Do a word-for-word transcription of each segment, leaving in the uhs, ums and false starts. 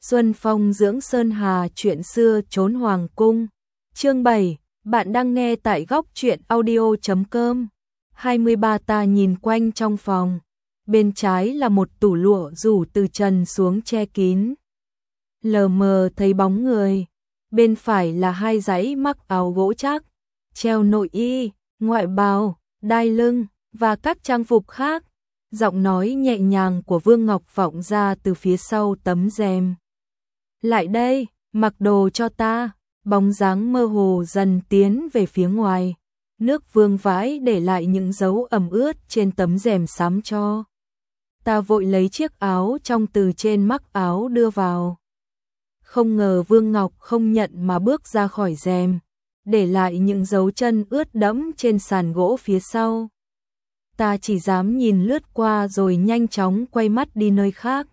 Xuân Phong dưỡng Sơn Hà, chuyện xưa trốn hoàng cung. Chương bảy, bạn đang nghe tại góc truyện audio chấm com. hai mươi ba Ta nhìn quanh trong phòng. Bên trái là một tủ lụa rủ từ trần xuống che kín. Lờ mờ thấy bóng người. Bên phải là hai dãy mắc áo gỗ chắc, treo nội y, ngoại bào, đai lưng và các trang phục khác. Giọng nói nhẹ nhàng của Vương Ngọc vọng ra từ phía sau tấm rèm. Lại đây, mặc đồ cho ta. Bóng dáng mơ hồ dần tiến về phía ngoài. Nước vương vãi để lại những dấu ẩm ướt trên tấm rèm xám cho. Ta vội lấy chiếc áo trong từ trên mắc áo đưa vào. Không ngờ Vương Ngọc không nhận mà bước ra khỏi rèm, để lại những dấu chân ướt đẫm trên sàn gỗ phía sau. Ta chỉ dám nhìn lướt qua rồi nhanh chóng quay mắt đi nơi khác.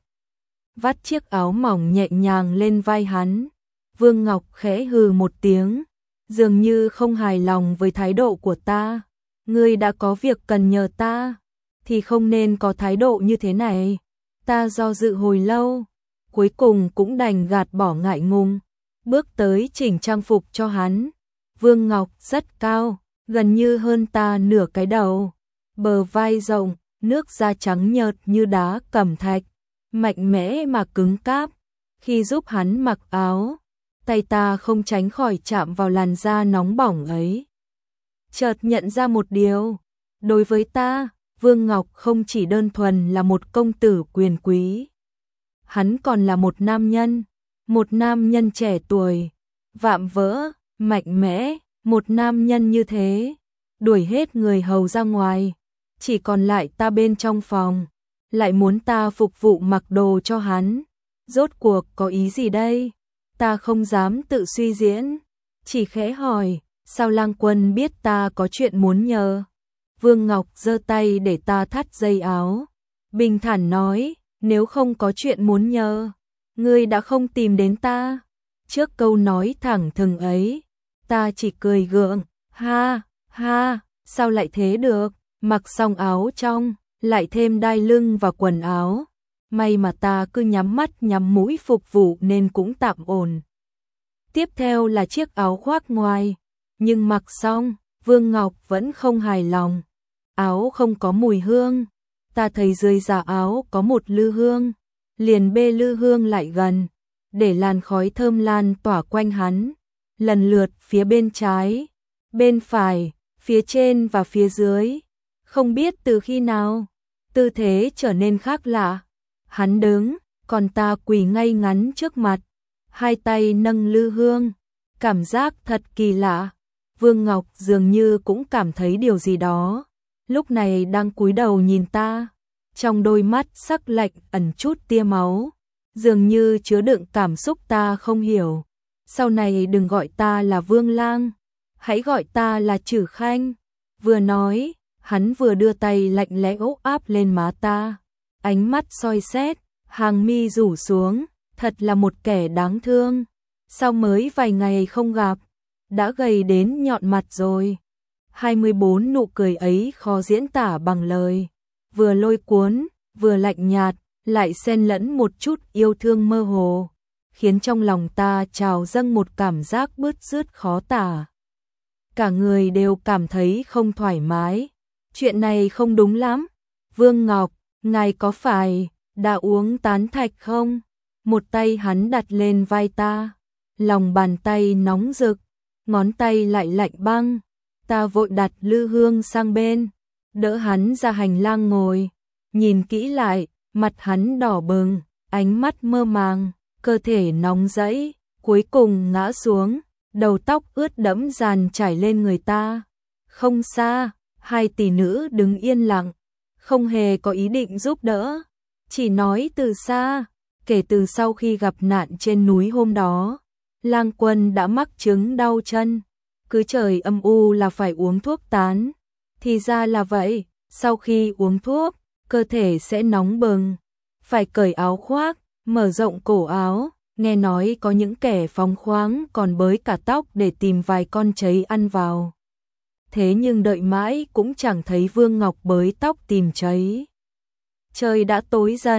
Vắt chiếc áo mỏng nhẹ nhàng lên vai hắn. Vương Ngọc khẽ hừ một tiếng, dường như không hài lòng với thái độ của ta. Ngươi đã có việc cần nhờ ta, thì không nên có thái độ như thế này. Ta do dự hồi lâu, cuối cùng cũng đành gạt bỏ ngại ngùng, bước tới chỉnh trang phục cho hắn. Vương Ngọc rất cao, gần như hơn ta nửa cái đầu, bờ vai rộng, nước da trắng nhợt như đá cẩm thạch, mạnh mẽ mà cứng cáp. Khi giúp hắn mặc áo, tay ta không tránh khỏi chạm vào làn da nóng bỏng ấy. Chợt nhận ra một điều, đối với ta, Vương Ngọc không chỉ đơn thuần là một công tử quyền quý. Hắn còn là một nam nhân, một nam nhân trẻ tuổi, vạm vỡ, mạnh mẽ, một nam nhân như thế, đuổi hết người hầu ra ngoài, chỉ còn lại ta bên trong phòng, lại muốn ta phục vụ mặc đồ cho hắn. Rốt cuộc có ý gì đây? Ta không dám tự suy diễn, chỉ khẽ hỏi, sao Lang Quân biết ta có chuyện muốn nhờ? Vương Ngọc giơ tay để ta thắt dây áo, bình thản nói, nếu không có chuyện muốn nhờ, ngươi đã không tìm đến ta. Trước câu nói thẳng thừng ấy, ta chỉ cười gượng, ha, ha, sao lại thế được, mặc xong áo trong, lại thêm đai lưng và quần áo. May mà ta cứ nhắm mắt nhắm mũi phục vụ nên cũng tạm ổn. Tiếp theo là chiếc áo khoác ngoài, nhưng mặc xong, Vương Ngọc vẫn không hài lòng. Áo không có mùi hương, ta thấy dưới giả áo có một lư hương, liền bê lư hương lại gần, để làn khói thơm lan tỏa quanh hắn, lần lượt phía bên trái, bên phải, phía trên và phía dưới. Không biết từ khi nào, tư thế trở nên khác lạ. Hắn đứng, còn ta quỳ ngay ngắn trước mặt, hai tay nâng lư hương, cảm giác thật kỳ lạ. Vương Ngọc dường như cũng cảm thấy điều gì đó, lúc này đang cúi đầu nhìn ta, trong đôi mắt sắc lạnh ẩn chút tia máu, dường như chứa đựng cảm xúc ta không hiểu. Sau này đừng gọi ta là Vương Lang, hãy gọi ta là Trử Khanh. Vừa nói, hắn vừa đưa tay lạnh lẽo áp lên má ta, ánh mắt soi xét, hàng mi rủ xuống, thật là một kẻ đáng thương. Sao mới vài ngày không gặp, đã gầy đến nhọn mặt rồi. hai mươi bốn nụ cười ấy khó diễn tả bằng lời, vừa lôi cuốn, vừa lạnh nhạt, lại xen lẫn một chút yêu thương mơ hồ, khiến trong lòng ta trào dâng một cảm giác bứt rứt khó tả. Cả người đều cảm thấy không thoải mái. Chuyện này không đúng lắm. Vương Ngọc, ngài có phải đã uống tán thạch không? Một tay hắn đặt lên vai ta, lòng bàn tay nóng rực, ngón tay lại lạnh băng. Ta vội đặt lư hương sang bên, đỡ hắn ra hành lang ngồi, nhìn kỹ lại, mặt hắn đỏ bừng, ánh mắt mơ màng, cơ thể nóng rẫy, cuối cùng ngã xuống, đầu tóc ướt đẫm dàn trải lên người ta. Không xa, hai tỷ nữ đứng yên lặng, không hề có ý định giúp đỡ, chỉ nói từ xa, kể từ sau khi gặp nạn trên núi hôm đó, Lang Quân đã mắc chứng đau chân, cứ trời âm u là phải uống thuốc tán. Thì ra là vậy, sau khi uống thuốc, cơ thể sẽ nóng bừng, phải cởi áo khoác, mở rộng cổ áo, nghe nói có những kẻ phóng khoáng còn bới cả tóc để tìm vài con cháy ăn vào. Thế nhưng đợi mãi cũng chẳng thấy Vương Ngọc bới tóc tìm cháy. Trời đã tối dần,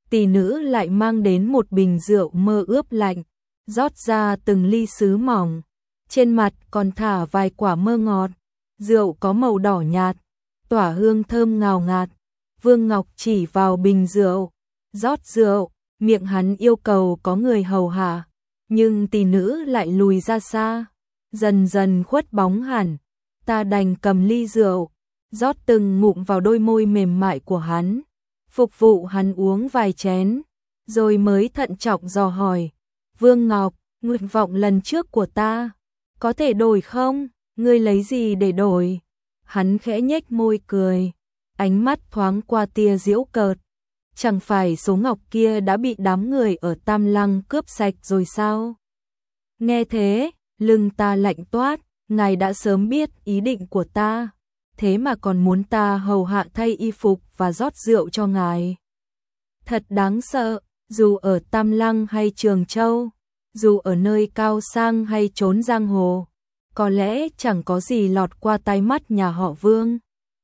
tỷ nữ lại mang đến một bình rượu mơ ướp lạnh, rót ra từng ly sứ mỏng, trên mặt còn thả vài quả mơ ngọt, rượu có màu đỏ nhạt, tỏa hương thơm ngào ngạt. Vương Ngọc chỉ vào bình rượu, rót rượu, miệng hắn yêu cầu có người hầu hạ, nhưng tỷ nữ lại lùi ra xa, dần dần khuất bóng hẳn. Ta đành cầm ly rượu, rót từng ngụm vào đôi môi mềm mại của hắn, phục vụ hắn uống vài chén, rồi mới thận trọng dò hỏi, Vương Ngọc, nguyện vọng lần trước của ta, có thể đổi không? Ngươi lấy gì để đổi? Hắn khẽ nhếch môi cười, ánh mắt thoáng qua tia giễu cợt. Chẳng phải số ngọc kia đã bị đám người ở Tam Lăng cướp sạch rồi sao? Nghe thế, lưng ta lạnh toát, ngài đã sớm biết ý định của ta, thế mà còn muốn ta hầu hạ thay y phục và rót rượu cho ngài. Thật đáng sợ, dù ở Tam Lăng hay Trường Châu, dù ở nơi cao sang hay trốn giang hồ, có lẽ chẳng có gì lọt qua tai mắt nhà họ Vương.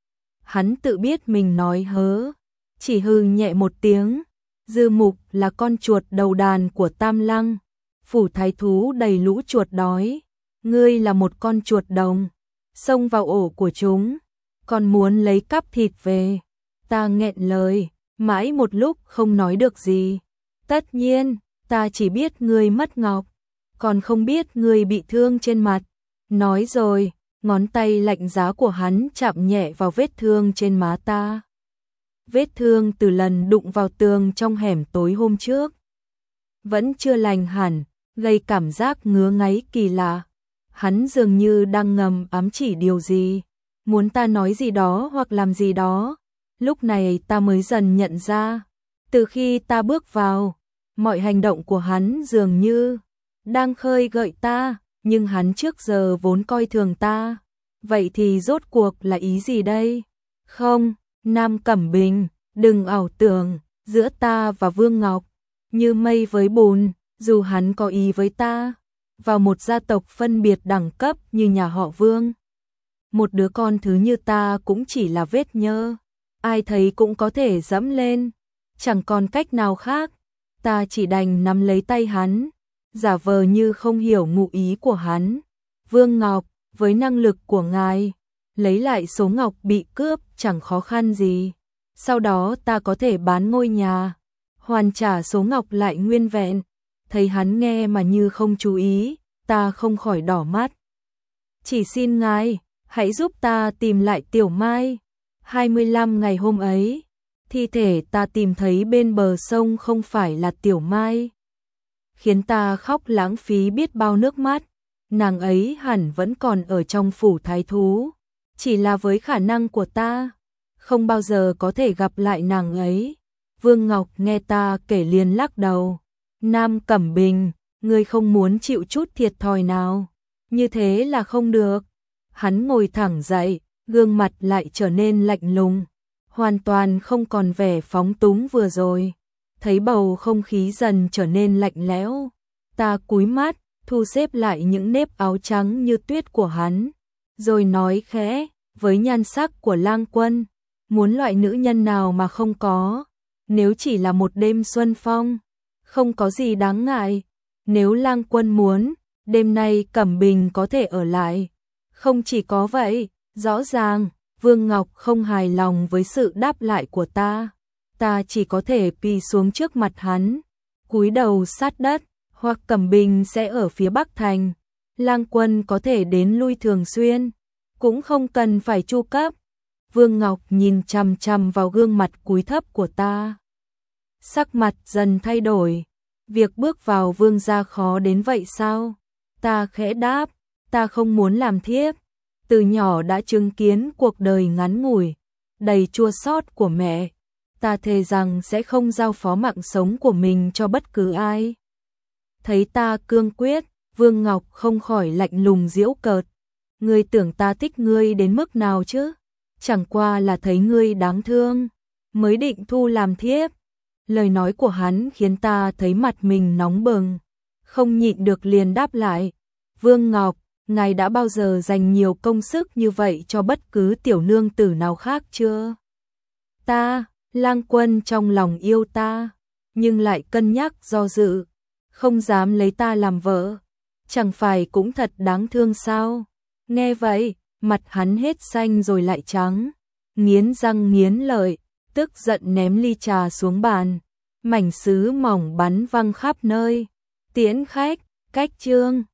Hắn tự biết mình nói hớ, chỉ hừ nhẹ một tiếng. Dư Mục là con chuột đầu đàn của Tam Lăng, phủ thái thú đầy lũ chuột đói, ngươi là một con chuột đồng, xông vào ổ của chúng, còn muốn lấy cắp thịt về. Ta nghẹn lời, mãi một lúc không nói được gì. Tất nhiên, ta chỉ biết ngươi mất ngọc, còn không biết ngươi bị thương trên mặt. Nói rồi, ngón tay lạnh giá của hắn chạm nhẹ vào vết thương trên má ta. Vết thương từ lần đụng vào tường trong hẻm tối hôm trước. Vẫn chưa lành hẳn, gây cảm giác ngứa ngáy kỳ lạ. Hắn dường như đang ngầm ám chỉ điều gì, muốn ta nói gì đó hoặc làm gì đó. Lúc này ta mới dần nhận ra, từ khi ta bước vào, mọi hành động của hắn dường như đang khơi gợi ta, nhưng hắn trước giờ vốn coi thường ta. Vậy thì rốt cuộc là ý gì đây? Không, Nam Cẩm Bình, đừng ảo tưởng, giữa ta và Vương Ngọc, như mây với bùn, dù hắn có ý với ta, vào một gia tộc phân biệt đẳng cấp như nhà họ Vương. Một đứa con thứ như ta cũng chỉ là vết nhơ, ai thấy cũng có thể dẫm lên, chẳng còn cách nào khác, ta chỉ đành nắm lấy tay hắn, giả vờ như không hiểu ngụ ý của hắn. Vương Ngọc, với năng lực của ngài, lấy lại số ngọc bị cướp chẳng khó khăn gì. Sau đó ta có thể bán ngôi nhà, hoàn trả số ngọc lại nguyên vẹn. Thấy hắn nghe mà như không chú ý, ta không khỏi đỏ mắt. Chỉ xin ngài, hãy giúp ta tìm lại Tiểu Mai. hai mươi lăm ngày hôm ấy, thi thể ta tìm thấy bên bờ sông không phải là Tiểu Mai, khiến ta khóc lãng phí biết bao nước mắt. Nàng ấy hẳn vẫn còn ở trong phủ thái thú, chỉ là với khả năng của ta, không bao giờ có thể gặp lại nàng ấy. Vương Ngọc nghe ta kể liền lắc đầu. Nam Cẩm Bình, ngươi không muốn chịu chút thiệt thòi nào, như thế là không được. Hắn ngồi thẳng dậy, gương mặt lại trở nên lạnh lùng, hoàn toàn không còn vẻ phóng túng vừa rồi. Thấy bầu không khí dần trở nên lạnh lẽo, ta cúi mắt, thu xếp lại những nếp áo trắng như tuyết của hắn, rồi nói khẽ, với nhan sắc của Lang Quân, muốn loại nữ nhân nào mà không có, nếu chỉ là một đêm xuân phong, không có gì đáng ngại. Nếu Lang Quân muốn, đêm nay Cẩm Bình có thể ở lại. Không chỉ có vậy, rõ ràng, Vương Ngọc không hài lòng với sự đáp lại của ta. Ta chỉ có thể quỳ xuống trước mặt hắn, cúi đầu sát đất, hoặc Cẩm Bình sẽ ở phía Bắc Thành. Lang Quân có thể đến lui thường xuyên, cũng không cần phải chu cấp. Vương Ngọc nhìn chằm chằm vào gương mặt cúi thấp của ta. Sắc mặt dần thay đổi. Việc bước vào Vương gia khó đến vậy sao? Ta khẽ đáp, ta không muốn làm thiếp. Từ nhỏ đã chứng kiến cuộc đời ngắn ngủi, đầy chua xót của mẹ. Ta thề rằng sẽ không giao phó mạng sống của mình cho bất cứ ai. Thấy ta cương quyết, Vương Ngọc không khỏi lạnh lùng giễu cợt. Ngươi tưởng ta thích ngươi đến mức nào chứ? Chẳng qua là thấy ngươi đáng thương, mới định thu làm thiếp. Lời nói của hắn khiến ta thấy mặt mình nóng bừng, không nhịn được liền đáp lại. Vương Ngọc, ngài đã bao giờ dành nhiều công sức như vậy cho bất cứ tiểu nương tử nào khác chưa? Ta, Lang Quân trong lòng yêu ta, nhưng lại cân nhắc do dự, không dám lấy ta làm vợ. Chẳng phải cũng thật đáng thương sao? Nghe vậy, mặt hắn hết xanh rồi lại trắng, nghiến răng nghiến lợi, tức giận ném ly trà xuống bàn, mảnh sứ mỏng bắn văng khắp nơi. Tiễn khách, cách chương.